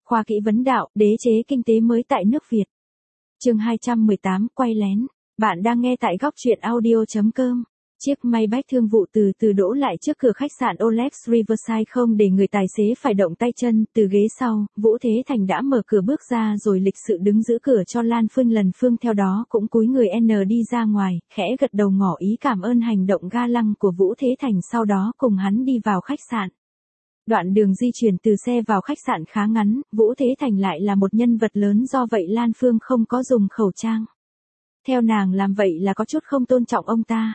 Khoa kỹ vấn đạo, đế chế kinh tế mới tại nước Việt. Chương 218, quay lén. Bạn đang nghe tại góc truyện audio.com. Chiếc Maybach thương vụ từ từ đỗ lại trước cửa khách sạn Olex Riverside không để người tài xế phải động tay chân. Từ ghế sau, Vũ Thế Thành đã mở cửa bước ra rồi lịch sự đứng giữ cửa cho Lan Phương. Lần Phương theo đó cũng cúi người đi ra ngoài, khẽ gật đầu ngỏ ý cảm ơn hành động ga lăng của Vũ Thế Thành, sau đó cùng hắn đi vào khách sạn. Đoạn đường di chuyển từ xe vào khách sạn khá ngắn, Vũ Thế Thành lại là một nhân vật lớn, do vậy Lan Phương không có dùng khẩu trang. Theo nàng làm vậy là có chút không tôn trọng ông ta.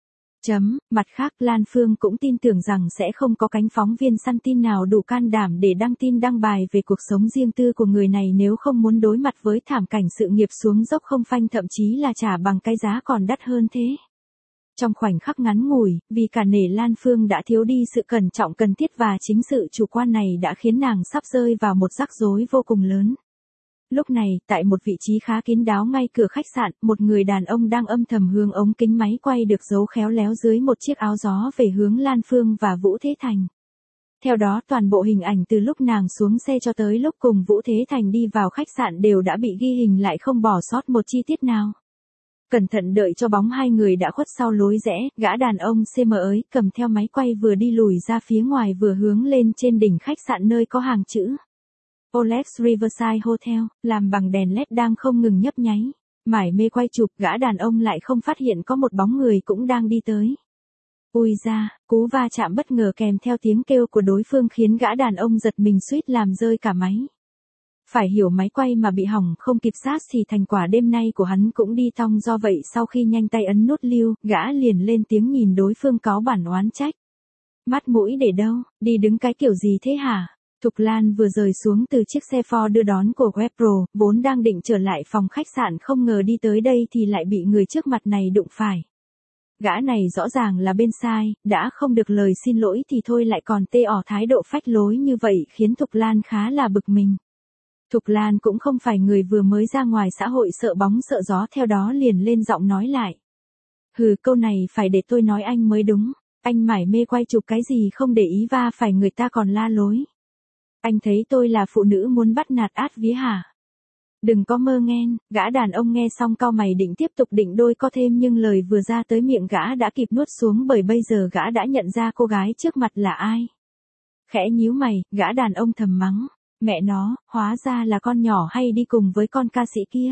Mặt khác Lan Phương cũng tin tưởng rằng sẽ không có cánh phóng viên săn tin nào đủ can đảm để đăng tin đăng bài về cuộc sống riêng tư của người này nếu không muốn đối mặt với thảm cảnh sự nghiệp xuống dốc không phanh, thậm chí là trả bằng cái giá còn đắt hơn thế. Trong khoảnh khắc ngắn ngủi, vì cả nể Lan Phương đã thiếu đi sự cẩn trọng cần thiết và chính sự chủ quan này đã khiến nàng sắp rơi vào một rắc rối vô cùng lớn. Lúc này, tại một vị trí khá kín đáo ngay cửa khách sạn, một người đàn ông đang âm thầm hướng ống kính máy quay được giấu khéo léo dưới một chiếc áo gió về hướng Lan Phương và Vũ Thế Thành. Theo đó toàn bộ hình ảnh từ lúc nàng xuống xe cho tới lúc cùng Vũ Thế Thành đi vào khách sạn đều đã bị ghi hình lại, không bỏ sót một chi tiết nào. Cẩn thận đợi cho bóng hai người đã khuất sau lối rẽ, gã đàn ông CM ấy cầm theo máy quay vừa đi lùi ra phía ngoài vừa hướng lên trên đỉnh khách sạn nơi có hàng chữ Olex Riverside Hotel, làm bằng đèn LED đang không ngừng nhấp nháy. Mải mê quay chụp, gã đàn ông lại không phát hiện có một bóng người cũng đang đi tới. Ui da, cú va chạm bất ngờ kèm theo tiếng kêu của đối phương khiến gã đàn ông giật mình suýt làm rơi cả máy. Phải hiểu máy quay mà bị hỏng không kịp sát thì thành quả đêm nay của hắn cũng đi tong, do vậy sau khi nhanh tay ấn nút lưu, gã liền lên tiếng nhìn đối phương cáu bản oán trách. Mắt mũi để đâu, đi đứng cái kiểu gì thế hả? Thục Lan vừa rời xuống từ chiếc xe Ford đưa đón của Webpro, vốn đang định trở lại phòng khách sạn, không ngờ đi tới đây thì lại bị người trước mặt này đụng phải. Gã này rõ ràng là bên sai, đã không được lời xin lỗi thì thôi lại còn tê ỏ thái độ phách lối như vậy khiến Thục Lan khá là bực mình. Thục Lan cũng không phải người vừa mới ra ngoài xã hội sợ bóng sợ gió, theo đó liền lên giọng nói lại. Hừ, câu này phải để tôi nói anh mới đúng, anh mải mê quay chụp cái gì không để ý va phải người ta còn la lối. Anh thấy tôi là phụ nữ muốn bắt nạt át vía hả? Đừng có mơ nghen. Gã đàn ông nghe xong cau mày định tiếp tục định đôi co thêm, nhưng lời vừa ra tới miệng gã đã kịp nuốt xuống, bởi bây giờ gã đã nhận ra cô gái trước mặt là ai. Khẽ nhíu mày, gã đàn ông thầm mắng. Mẹ nó, hóa ra là con nhỏ hay đi cùng với con ca sĩ kia.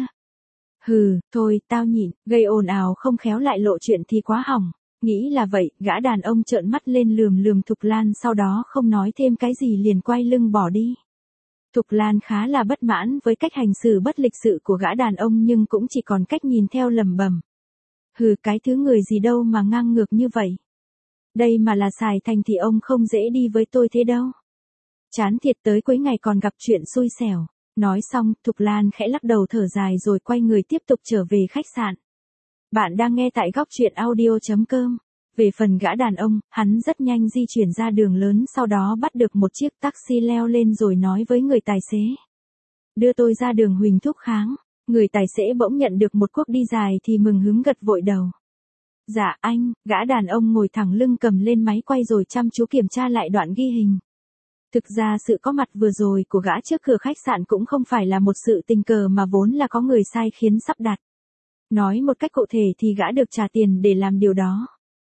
Hừ, thôi, tao nhịn, gây ồn ào không khéo lại lộ chuyện thì quá hỏng. Nghĩ là vậy, gã đàn ông trợn mắt lên lườm Thục Lan, sau đó không nói thêm cái gì liền quay lưng bỏ đi. Thục Lan khá là bất mãn với cách hành xử bất lịch sự của gã đàn ông, nhưng cũng chỉ còn cách nhìn theo lẩm bẩm. Hừ, cái thứ người gì đâu mà ngang ngược như vậy. Đây mà là Sài Thành thì ông không dễ đi với tôi thế đâu. Chán thiệt, tới cuối ngày còn gặp chuyện xui xẻo. Nói xong, Thục Lan khẽ lắc đầu thở dài rồi quay người tiếp tục trở về khách sạn. Bạn đang nghe tại góc truyện audio.com. Về phần gã đàn ông, hắn rất nhanh di chuyển ra đường lớn, sau đó bắt được một chiếc taxi leo lên rồi nói với người tài xế. Đưa tôi ra đường Huỳnh Thúc Kháng. Người tài xế bỗng nhận được một cuộc đi dài thì mừng hứng gật vội đầu. Dạ anh. Gã đàn ông ngồi thẳng lưng cầm lên máy quay rồi chăm chú kiểm tra lại đoạn ghi hình. Thực ra sự có mặt vừa rồi của gã trước cửa khách sạn cũng không phải là một sự tình cờ mà vốn là có người sai khiến sắp đặt. Nói một cách cụ thể thì gã được trả tiền để làm điều đó.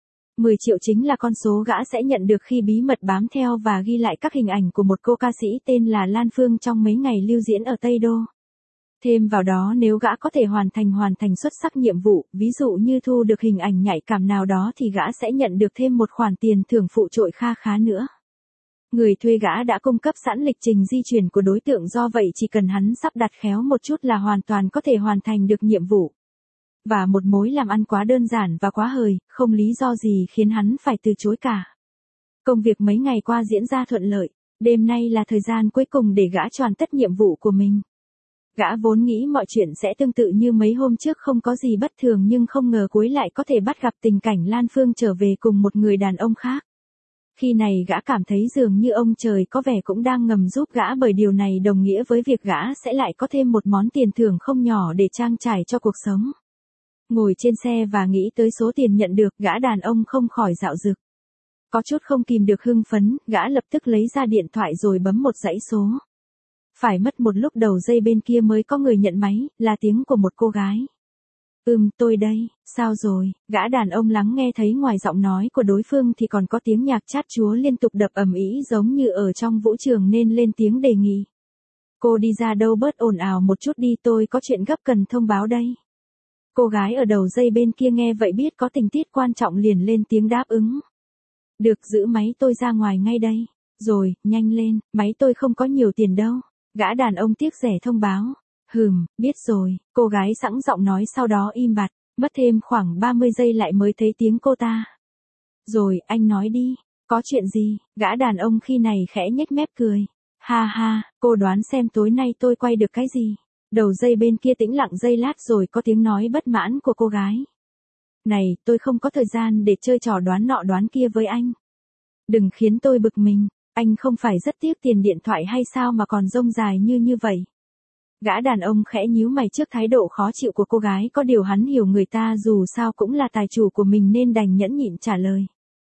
10 triệu chính là con số gã sẽ nhận được khi bí mật bám theo và ghi lại các hình ảnh của một cô ca sĩ tên là Lan Phương trong mấy ngày lưu diễn ở Tây Đô. Thêm vào đó, nếu gã có thể hoàn thành xuất sắc nhiệm vụ, ví dụ như thu được hình ảnh nhạy cảm nào đó, thì gã sẽ nhận được thêm một khoản tiền thưởng phụ trội kha khá nữa. Người thuê gã đã cung cấp sẵn lịch trình di chuyển của đối tượng, do vậy chỉ cần hắn sắp đặt khéo một chút là hoàn toàn có thể hoàn thành được nhiệm vụ. Và một mối làm ăn quá đơn giản và quá hời, không lý do gì khiến hắn phải từ chối cả. Công việc mấy ngày qua diễn ra thuận lợi, đêm nay là thời gian cuối cùng để gã hoàn tất nhiệm vụ của mình. Gã vốn nghĩ mọi chuyện sẽ tương tự như mấy hôm trước, không có gì bất thường, nhưng không ngờ cuối lại có thể bắt gặp tình cảnh Lan Phương trở về cùng một người đàn ông khác. Khi này gã cảm thấy dường như ông trời có vẻ cũng đang ngầm giúp gã, bởi điều này đồng nghĩa với việc gã sẽ lại có thêm một món tiền thưởng không nhỏ để trang trải cho cuộc sống. Ngồi trên xe và nghĩ tới số tiền nhận được, gã đàn ông không khỏi dạo dực. Có chút không kìm được hưng phấn, gã lập tức lấy ra điện thoại rồi bấm một dãy số. Phải mất một lúc đầu dây bên kia mới có người nhận máy, là tiếng của một cô gái. Tôi đây, sao rồi? Gã đàn ông lắng nghe thấy ngoài giọng nói của đối phương thì còn có tiếng nhạc chát chúa liên tục đập ầm ĩ giống như ở trong vũ trường nên lên tiếng đề nghị. Cô đi ra đâu bớt ồn ào một chút đi, tôi có chuyện gấp cần thông báo đây. Cô gái ở đầu dây bên kia nghe vậy biết có tình tiết quan trọng liền lên tiếng đáp ứng. Được, giữ máy tôi ra ngoài ngay đây. Rồi, nhanh lên, máy tôi không có nhiều tiền đâu. Gã đàn ông tiếc rẻ thông báo. Biết rồi, cô gái sẵn giọng nói sau đó im bặt, mất thêm khoảng 30 giây lại mới thấy tiếng cô ta. Rồi, anh nói đi, có chuyện gì? Gã đàn ông khi này khẽ nhếch mép cười. Ha ha, cô đoán xem tối nay tôi quay được cái gì? Đầu dây bên kia tĩnh lặng giây lát rồi có tiếng nói bất mãn của cô gái. Này, tôi không có thời gian để chơi trò đoán nọ đoán kia với anh. Đừng khiến tôi bực mình, anh không phải rất tiếc tiền điện thoại hay sao mà còn rông dài như vậy. Gã đàn ông khẽ nhíu mày trước thái độ khó chịu của cô gái, có điều hắn hiểu người ta dù sao cũng là tài chủ của mình nên đành nhẫn nhịn trả lời.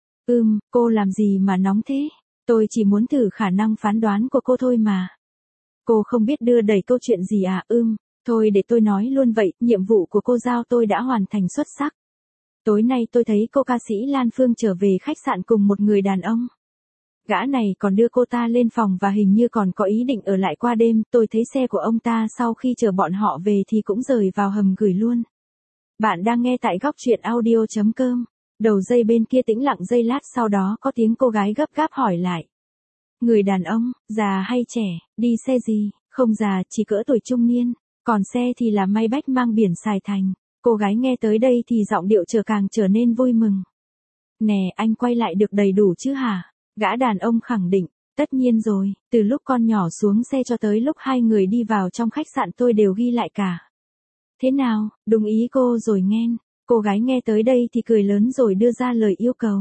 Cô làm gì mà nóng thế? Tôi chỉ muốn thử khả năng phán đoán của cô thôi mà. Cô không biết đưa đẩy câu chuyện gì à? Thôi để tôi nói luôn vậy, nhiệm vụ của cô giao tôi đã hoàn thành xuất sắc. Tối nay tôi thấy cô ca sĩ Lan Phương trở về khách sạn cùng một người đàn ông. Gã này còn đưa cô ta lên phòng và hình như còn có ý định ở lại qua đêm, tôi thấy xe của ông ta sau khi chờ bọn họ về thì cũng rời vào hầm gửi luôn. Bạn đang nghe tại góc truyện audio.com. Đầu dây bên kia tĩnh lặng giây lát sau đó có tiếng cô gái gấp gáp hỏi lại. Người đàn ông, già hay trẻ, đi xe gì? Không già, chỉ cỡ tuổi trung niên, còn xe thì là Maybach mang biển Sài Thành. Cô gái nghe tới đây thì giọng điệu càng trở nên vui mừng. Nè, anh quay lại được đầy đủ chứ hả? Gã đàn ông khẳng định, tất nhiên rồi, từ lúc con nhỏ xuống xe cho tới lúc hai người đi vào trong khách sạn tôi đều ghi lại cả. Thế nào, đúng ý cô rồi nghen. Cô gái nghe tới đây thì cười lớn rồi đưa ra lời yêu cầu.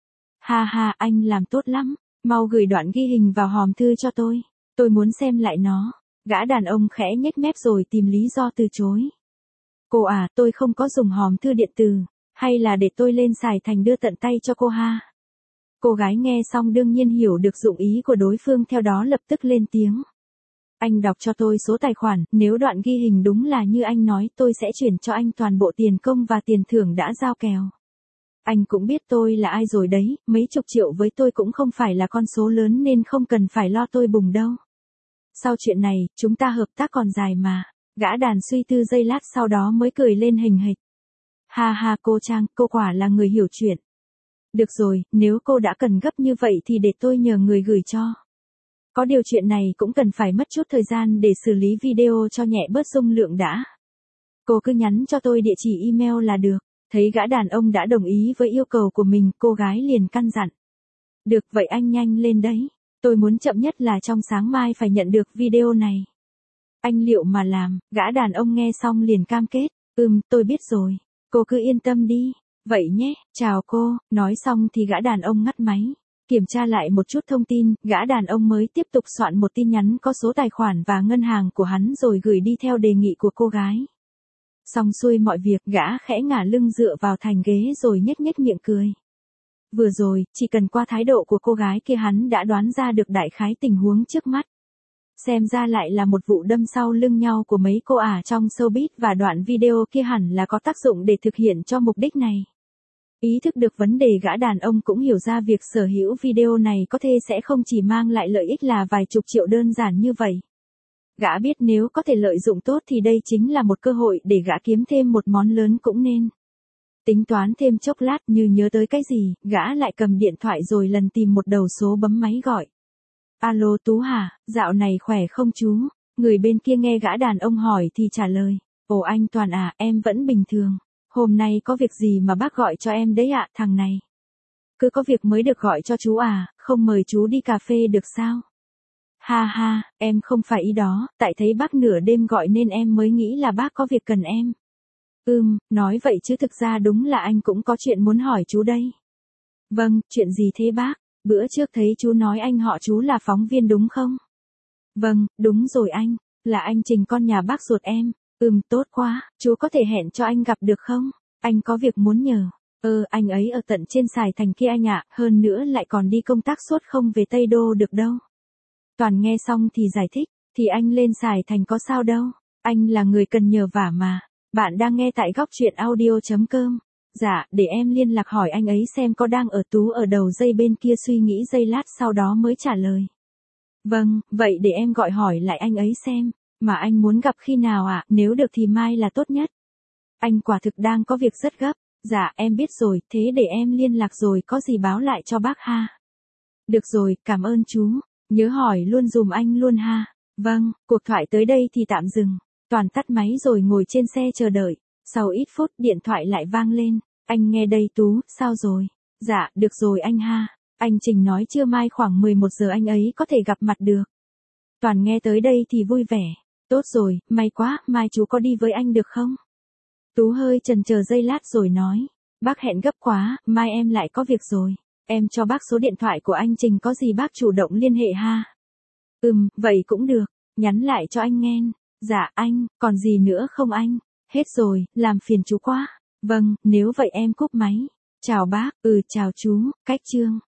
Ha ha, anh làm tốt lắm, mau gửi đoạn ghi hình vào hòm thư cho tôi muốn xem lại nó. Gã đàn ông khẽ nhếch mép rồi tìm lý do từ chối. Cô à, tôi không có dùng hòm thư điện tử, hay là để tôi lên Sài Thành đưa tận tay cho cô ha? Cô gái nghe xong đương nhiên hiểu được dụng ý của đối phương, theo đó lập tức lên tiếng. Anh đọc cho tôi số tài khoản, nếu đoạn ghi hình đúng là như anh nói tôi sẽ chuyển cho anh toàn bộ tiền công và tiền thưởng đã giao kèo. Anh cũng biết tôi là ai rồi đấy, mấy chục triệu với tôi cũng không phải là con số lớn nên không cần phải lo tôi bùng đâu. Sau chuyện này, chúng ta hợp tác còn dài mà. Gã đàn suy tư giây lát sau đó mới cười lên hình hịch. Ha ha cô Trang, cô quả là người hiểu chuyện. Được rồi, nếu cô đã cần gấp như vậy thì để tôi nhờ người gửi cho. Có điều chuyện này cũng cần phải mất chút thời gian để xử lý video cho nhẹ bớt dung lượng đã. Cô cứ nhắn cho tôi địa chỉ email là được. Thấy gã đàn ông đã đồng ý với yêu cầu của mình, cô gái liền căn dặn. Được vậy anh nhanh lên đấy. Tôi muốn chậm nhất là trong sáng mai phải nhận được video này. Anh liệu mà làm? Gã đàn ông nghe xong liền cam kết. Tôi biết rồi. Cô cứ yên tâm đi. Vậy nhé, chào cô. Nói xong thì gã đàn ông ngắt máy. Kiểm tra lại một chút thông tin, gã đàn ông mới tiếp tục soạn một tin nhắn có số tài khoản và ngân hàng của hắn rồi gửi đi theo đề nghị của cô gái. Xong xuôi mọi việc, gã khẽ ngả lưng dựa vào thành ghế rồi nhếch nhếch miệng cười. Vừa rồi, chỉ cần qua thái độ của cô gái kia hắn đã đoán ra được đại khái tình huống trước mắt. Xem ra lại là một vụ đâm sau lưng nhau của mấy cô ả trong showbiz và đoạn video kia hẳn là có tác dụng để thực hiện cho mục đích này. Ý thức được vấn đề, gã đàn ông cũng hiểu ra việc sở hữu video này có thể sẽ không chỉ mang lại lợi ích là vài chục triệu đơn giản như vậy. Gã biết nếu có thể lợi dụng tốt thì đây chính là một cơ hội để gã kiếm thêm một món lớn cũng nên. Tính toán thêm chốc lát như nhớ tới cái gì, gã lại cầm điện thoại rồi lần tìm một đầu số bấm máy gọi. Alo Tú hả, dạo này khỏe không chú? Người bên kia nghe gã đàn ông hỏi thì trả lời. Ồ anh Toàn à, em vẫn bình thường. Hôm nay có việc gì mà bác gọi cho em đấy ạ, thằng này? Cứ có việc mới được gọi cho chú à, không mời chú đi cà phê được sao? Ha ha, em không phải ý đó, tại thấy bác nửa đêm gọi nên em mới nghĩ là bác có việc cần em. Nói vậy chứ thực ra đúng là anh cũng có chuyện muốn hỏi chú đây. Vâng, chuyện gì thế bác? Bữa trước thấy chú nói anh họ chú là phóng viên đúng không? Vâng, đúng rồi anh, là anh Trình con nhà bác ruột em. Tốt quá, chú có thể hẹn cho anh gặp được không? Anh có việc muốn nhờ. Anh ấy ở tận trên Sài Thành kia anh ạ, hơn nữa lại còn đi công tác suốt không về Tây Đô được đâu. Toàn nghe xong thì giải thích. Thì anh lên Sài Thành có sao đâu. Anh là người cần nhờ vả mà. Bạn đang nghe tại góc truyện audio.com. Dạ, để em liên lạc hỏi anh ấy xem có đang ở Tú ở đầu dây bên kia, suy nghĩ giây lát sau đó mới trả lời. Vâng, vậy để em gọi hỏi lại anh ấy xem. Mà anh muốn gặp khi nào ạ? Nếu được thì mai là tốt nhất. Anh quả thực đang có việc rất gấp. Dạ, em biết rồi, thế để em liên lạc rồi có gì báo lại cho bác ha. Được rồi, cảm ơn chú. Nhớ hỏi luôn dùm anh luôn ha. Vâng, cuộc thoại tới đây thì tạm dừng. Toàn tắt máy rồi ngồi trên xe chờ đợi. Sau ít phút điện thoại lại vang lên. Anh nghe đây Tú, sao rồi? Dạ, được rồi anh ha. Anh Trình nói trưa mai khoảng 11 giờ anh ấy có thể gặp mặt được. Toàn nghe tới đây thì vui vẻ. Tốt rồi, may quá, mai chú có đi với anh được không? Tú hơi chần chờ giây lát rồi nói. Bác hẹn gấp quá, mai em lại có việc rồi. Em cho bác số điện thoại của anh Trình, có gì bác chủ động liên hệ ha. Vậy cũng được. Nhắn lại cho anh nghe. Dạ anh, còn gì nữa không anh? Hết rồi, làm phiền chú quá. Vâng, nếu vậy em cúp máy. Chào bác, chào chú, cách Trương.